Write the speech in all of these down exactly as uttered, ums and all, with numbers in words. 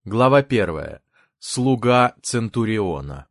Глава первая. Слуга Центуриона.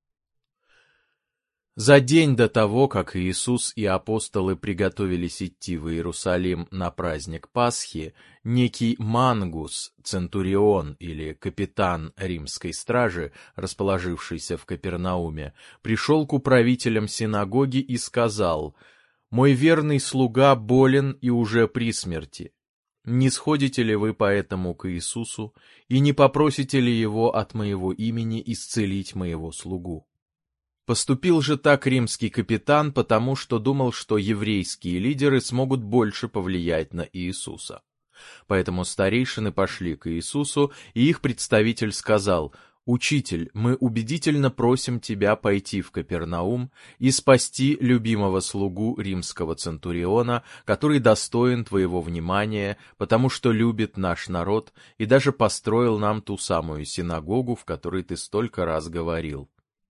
За день до того, как Иисус и апостолы приготовились идти в Иерусалим на праздник Пасхи, некий Мангус, Центурион или капитан римской стражи, расположившийся в Капернауме, пришел к управителям синагоги и сказал: «Мой верный слуга болен и уже при смерти. Не сходите ли вы поэтому к Иисусу и не попросите ли его от моего имени исцелить моего слугу?» Поступил же так римский капитан, потому что думал, что еврейские лидеры смогут больше повлиять на Иисуса. Поэтому старейшины пошли к Иисусу, и их представитель сказал: «Учитель, мы убедительно просим тебя пойти в Капернаум и спасти любимого слугу римского центуриона, который достоин твоего внимания, потому что любит наш народ и даже построил нам ту самую синагогу, в которой ты столько раз говорил».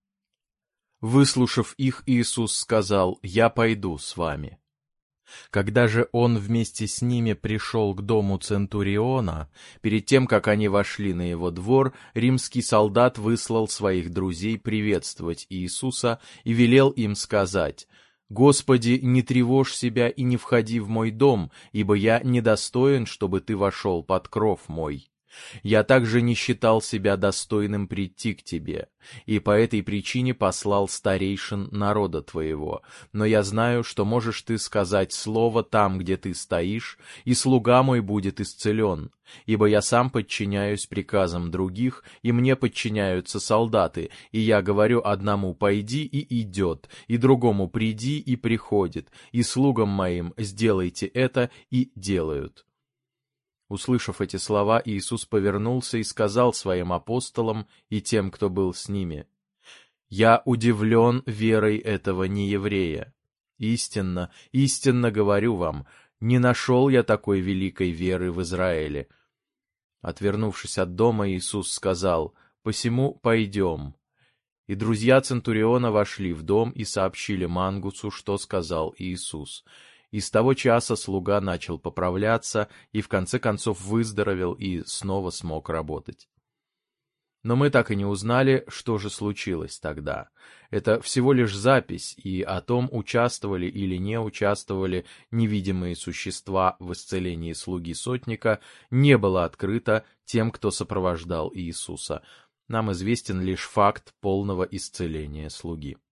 Выслушав их, Иисус сказал: «Я пойду с вами». Когда же он вместе с ними пришел к дому Центуриона, перед тем, как они вошли на его двор, римский солдат выслал своих друзей приветствовать Иисуса и велел им сказать: «Господи, не тревожь себя и не входи в мой дом, ибо я недостоин, чтобы ты вошел под кров мой. Я также не считал себя достойным прийти к тебе, и по этой причине послал старейшин народа твоего. Но я знаю, что можешь ты сказать слово там, где ты стоишь, и слуга мой будет исцелен. Ибо я сам подчиняюсь приказам других, и мне подчиняются солдаты, и я говорю одному: пойди, и идет, и другому: приди, и приходит, и слугам моим: сделайте это, и делают». Услышав эти слова, Иисус повернулся и сказал своим апостолам и тем, кто был с ними: «Я удивлен верой этого нееврея. Истинно, истинно говорю вам, не нашел я такой великой веры в Израиле». Отвернувшись от дома, Иисус сказал: «Посему пойдем». И друзья Центуриона вошли в дом и сообщили Мангусу, что сказал Иисус. И с того часа слуга начал поправляться и в конце концов выздоровел и снова смог работать. Но мы так и не узнали, что же случилось тогда. Это всего лишь запись, и о том, участвовали или не участвовали невидимые существа в исцелении слуги сотника, не было открыто тем, кто сопровождал Иисуса. Нам известен лишь факт полного исцеления слуги.